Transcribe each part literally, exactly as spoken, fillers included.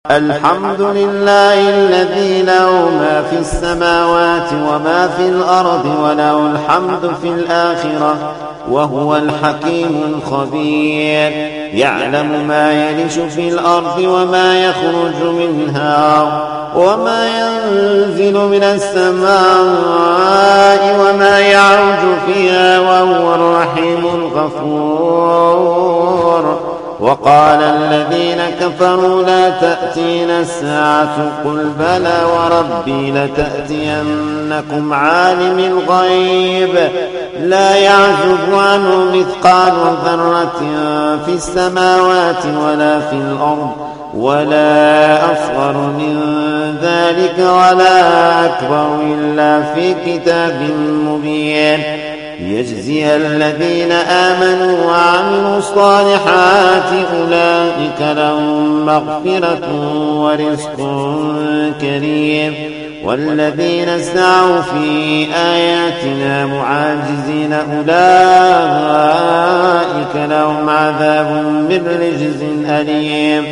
الحمد لله الذي له ما في السماوات وما في الأرض وله الحمد في الآخرة وهو الحكيم الخبير. يعلم ما يلج في الأرض وما يخرج منها وما ينزل من السماء وما يعرج فيها وهو الرحيم الغفور. وقال الذين كفروا لا تأتينا الساعة قل بلى وربي لتأتينكم عالم الغيب لا يعزب عنه مثقال ذرة في السماوات ولا في الأرض ولا أصغر من ذلك ولا أكبر إلا في كتاب مبين. ليجزي الذين آمنوا وعملوا الصالحات أولئك لهم مغفرة ورزق كريم. والذين سعوا في آياتنا معاجزين أولئك لهم عذاب من رجز أليم.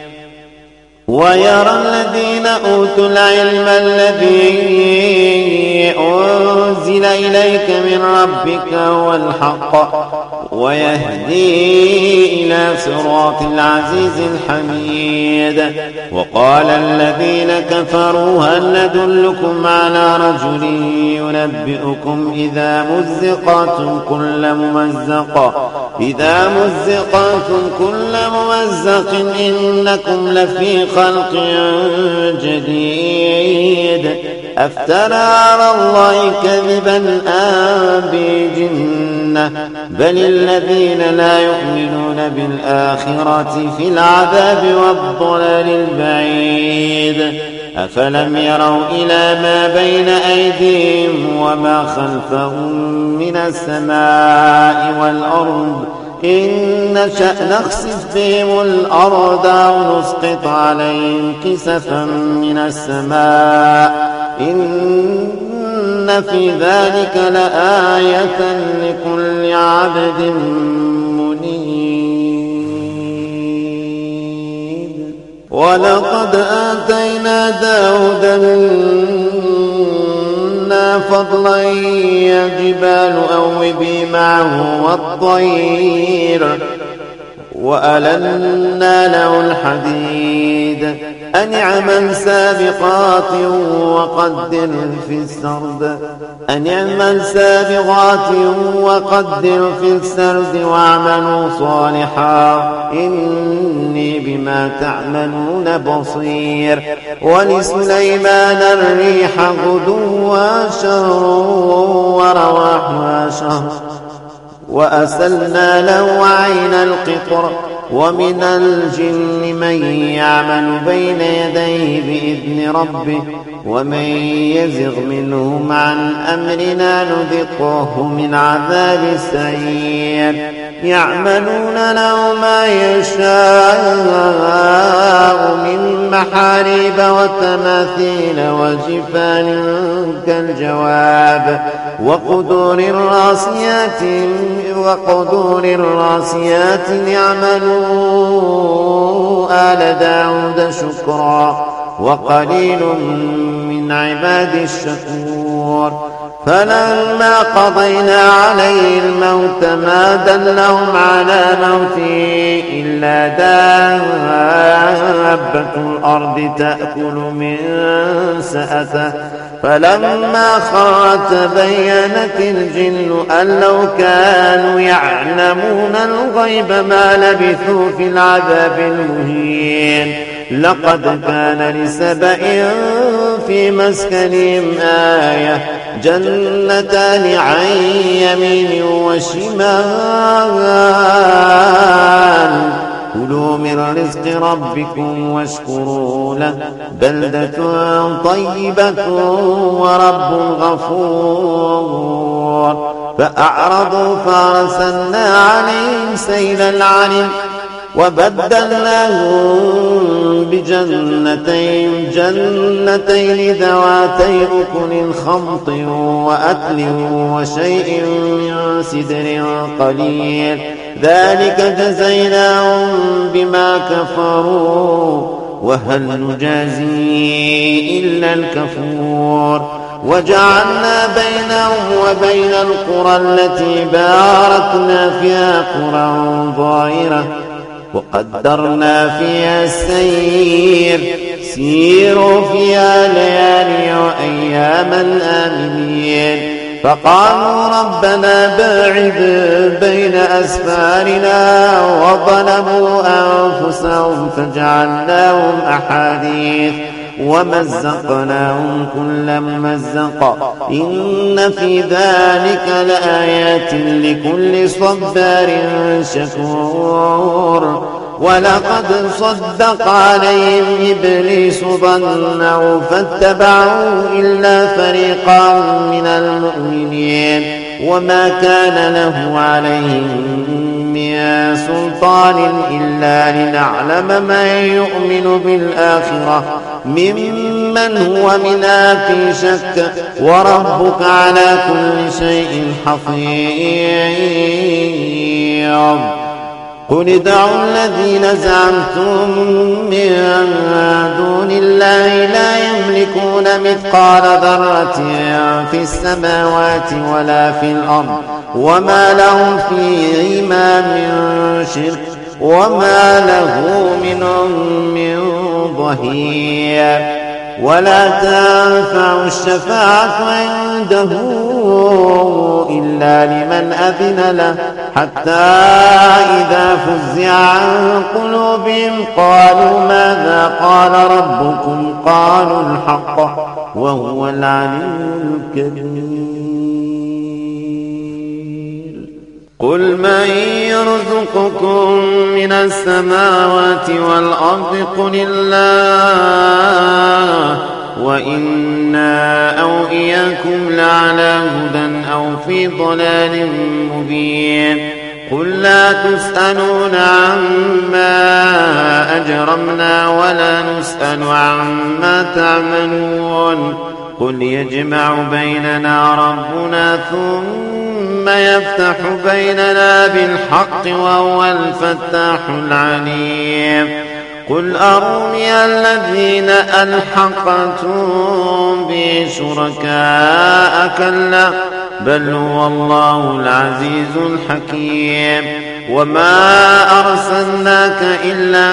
ويرى الذين أوتوا العلم الذي أنزل إليك من ربك هو الحق ويهدي إلى صراط العزيز الحميد. وقال الذين كفروا هل ندلكم على رجل ينبئكم إذا مزقتم كل ممزق إذا مزقتم كل ممزق إنكم لفي خلق جديد أفترى على الله كذبا أم به جنة بل الذين لا يؤمنون بالآخرة في العذاب والضلال البعيد. أفلم يروا إلى ما بين أيديهم وما خلفهم من السماء والأرض إن نشأ نخسف بهم الأرض أو نسقط عليهم كسفا من السماء إن في ذلك لآية لكل عبد منيب. ولقد آتينا داود منا فضلا يا جبال أوبي معه والطير وألنا له الحديد أن اعمل سابقات وقدر في السرد أن اعمل سابقات وقدر في السرد واعملوا صالحا إني بما تعملون بصير. ولسليمان الريح غدوها شهر ورواحها شهر وأسلنا له عين القطر. ومن الجن من يعمل بين يديه بإذن ربه ومن يزغ منهم عن أمرنا نذقه من عذاب السعير. يعملون له ما يشاء من محاريب وتماثيل وجفان كالجواب وقدور الراسيات وقدور الراسيات يعملون آل داود شكرا وقليل من عباد الشكور. فلما قضينا عليه الموت ما دلهم على موته إلا دابة الأرض تأكل من سأته فلما خر تبينت الجن أن لو كانوا يعلمون الغيب ما لبثوا في العذاب المهين. لقد كان لسبأ في مسكنهم آية جنتان عن يمين وشمال كلوا من رزق ربكم واشكروا له بلدة طيبة ورب غفور. فأعرضوا فأرسلنا عليهم سيل العرم وبدلناهم بجنتين جنتين ذواتي أكل خمط وأكل وشيء من سدر قليل ذلك جزيناهم بما كفروا وهل نجازي إلا الكفور وجعلنا بينهم وبين القرى التي باركنا فيها قرى ظاهرة وقدرنا فيها السير سيروا فيها ليالي وأياما آمنين فقالوا ربنا باعد بين أسفارنا وظلموا أنفسهم فجعلناهم أحاديث ومزقناهم كل ممزق إن في ذلك لآيات لكل صبار شكور ولقد صدق عليهم إبليس ظنه فاتبعوا إلا فريقا من المؤمنين وما كان له عليهم من سلطان إلا لنعلم من يؤمن بالآخرة ممن هو منها في شك وربك على كل شيء حفيظ قل ادعوا الذين زعمتم من دون الله لا يملكون مثقال ذرة في السماوات ولا في الأرض وما لهم فيهما من شرك وما له منهم من ظهير ولا تنفع الشفاعة عنده إلا لمن أذن له حتى إذا فزع عن قلوبهم قالوا ماذا قال ربكم قالوا الحق وهو العلي الكبير قل من يرزقكم من السماوات والأرض قل الله وإنا أو إياكم لعلى هدى أو في ضلال مبين قل لا تسألون عما أجرمنا ولا نسأل عما تعملون قل يجمع بيننا ربنا ثم يفتح بيننا بالحق وهو الفتاح العليم قل أروني الذين ألحقتم بشركاء كلا بل هو الله العزيز الحكيم وما أرسلناك إلا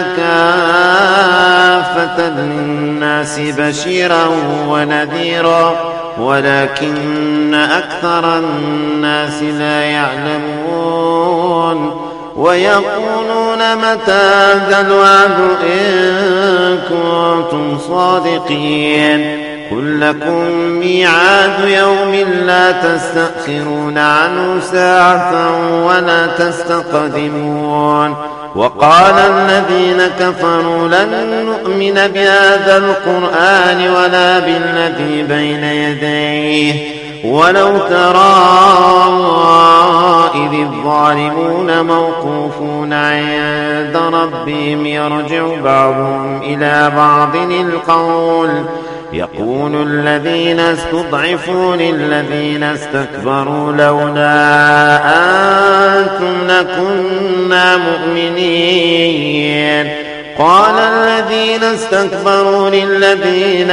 كافة للناس بشيرا ونذيرا ولكن أكثر الناس لا يعلمون ويقولون متى هذا الوعد إن كنتم صادقين قل لكم ميعاد يوم لا تستأخرون عنه ساعة ولا تستقدمون وقال الذين كفروا لن نؤمن بهذا القرآن ولا بالذي بين يديه ولو ترى إذ الظالمون موقوفون عند ربهم يرجع بعضهم إلى بعض القول يقول الذين استضعفوا للذين استكبروا لولا أنتم لكنا مؤمنين قال الذين استكبروا للذين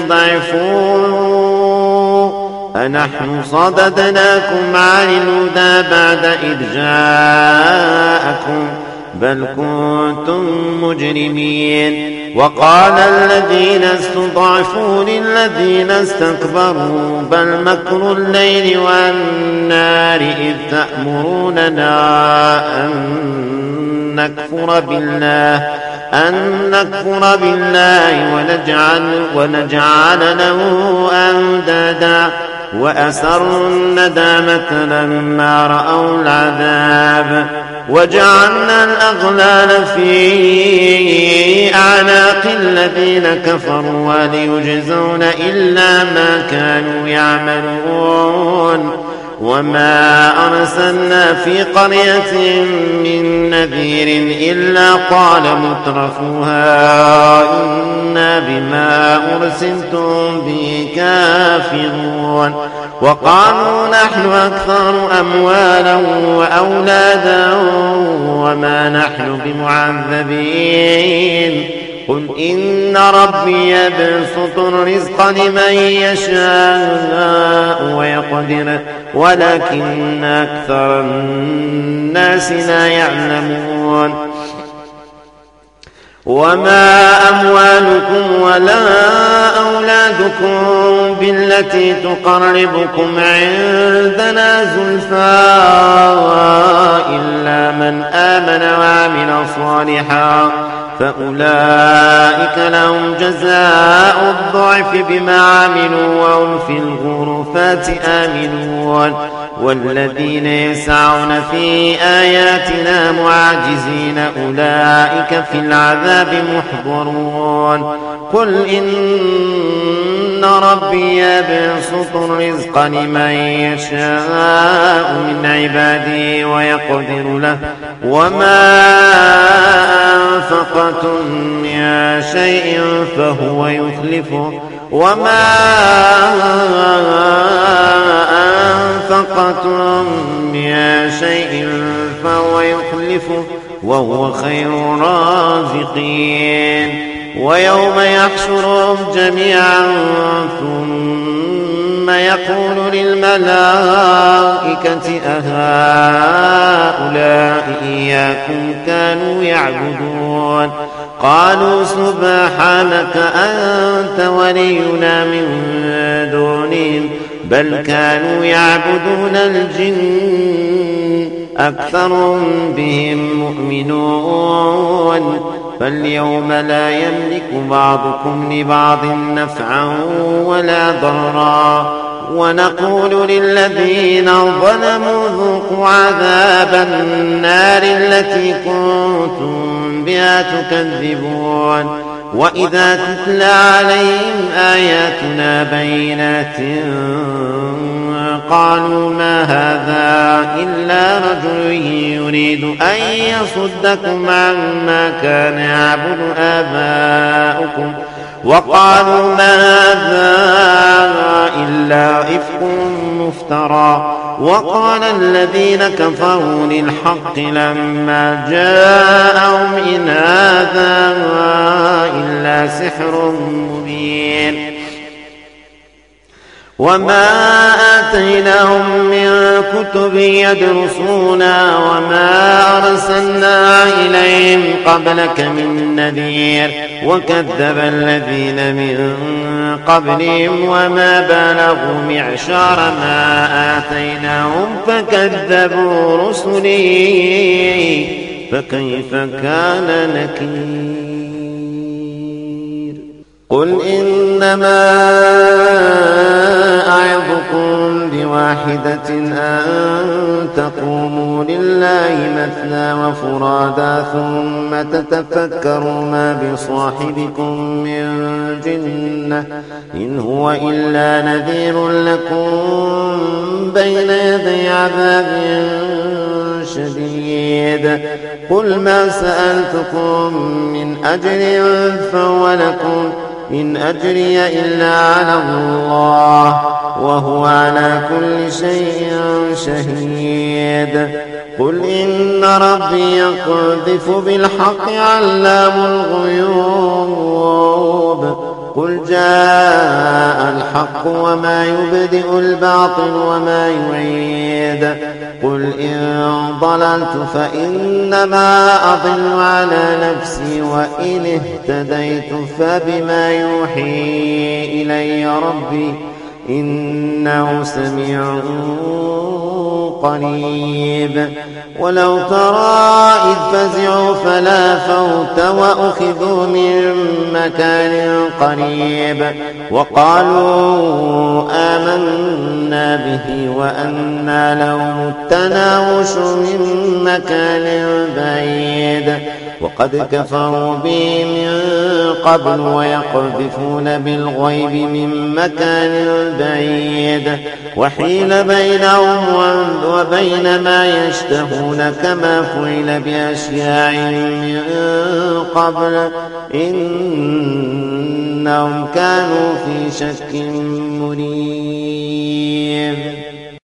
استضعفوا أنحن صددناكم عن الهدى بعد إذ جاءكم بل كنتم مجرمين وقال الذين استضعفوا للذين استكبروا بل مكر الليل والنار إذ تأمروننا أن نكفر بالله أن نكفر بالله ونجعل, ونجعل له أندادا وأسروا الندامة لما رأوا العذاب وجعلنا الأغلال في أعناق الذين كفروا وليجزون إلا ما كانوا يعملون وما أرسلنا في قرية من نذير إلا قال مترفوها إنا بما أرسلتم به كافرون وقالوا نحن أكثر أموالا وأولادا وما نحن بمعذبين قل إن ربي يبسط الرزق لمن يشاء ويقدر ولكن أكثر الناس لا يعلمون وما أموالكم ولا أولادكم بالتي تقربكم عندنا زلفى إلا من آمن وعمل صالحا فأولئك لهم جزاء الضعف بما عملوا وهم في الغرفات آمنون والذين يسعون في آياتنا معاجزين أولئك في العذاب محضرون قل إن ربي يبسط الرزق لمن يشاء من عباده ويقدر له وما أنفقتم من شيء فهو يخلفه وما أنفقتم من شيء فهو يخلفه وهو خير الرازقين ويوم يحشرهم جميعا ثم يقول للملائكة أهؤلاء إياكم كانوا يعبدون قالوا سبحانك أنت ولينا من دونهم بل كانوا يعبدون الجن أكثرهم بهم مؤمنون فاليوم لا يملك بعضكم لبعض نفعا ولا ضرا ونقول للذين ظلموا ذوقوا عذاب النار التي كنتم بها تكذبون وإذا تتلى عليهم آياتنا بينات قالوا ما هذا إلا رجل يريد أن يصدكم عما كان يعبد آباؤكم وقالوا ما هذا إلا إفك مفترى وقال الذين كفروا للحق لما جاءهم إن هذا إلا سحر مبين وما آتيناهم من كتب يدرسونا وما أرسلنا إليهم قبلك من نذير وكذب الذين من قبلهم وما بلغوا معشار ما آتيناهم فكذبوا رسلي فكيف كان نكير قل إنما أعظكم بواحدة أن تقوموا لله مثنى وفرادا ثم تتفكروا ما بصاحبكم من جنة إن هو إلا نذير لكم بين يدي عذاب شديد قل ما سألتكم من أجر فهو لكم إن أجري إلا على الله وهو على كل شيء شهيد قل إن ربي يقذف بالحق علام الغيوب قل جاء الحق وما يبدئ الباطل وما يعيد قل إن ضللت فإنما أضل على نفسي وإن اهتديت فبما يوحي إلي ربي إنه سميع قريب ولو ترى إذ فزعوا فلا فوت وأخذوا من مكان قريب وقالوا آمنا به وأنى لهم التناوش من مكان بعيد وقد كفروا به من قبل ويقذفون بالغيب من مكان بعيد وحيل بينهم وبين ما يشتهون كما فعل بأشياعهم من قبل إنهم كانوا في شك مريب